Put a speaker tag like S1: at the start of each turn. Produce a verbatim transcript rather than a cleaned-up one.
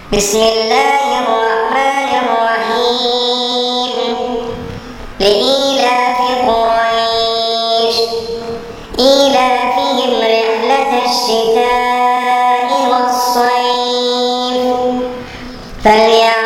S1: بسم الله الرحمن الرحيم لإيلاف قريش إيلافهم رحلة الشتاء والصيف فليعبدوا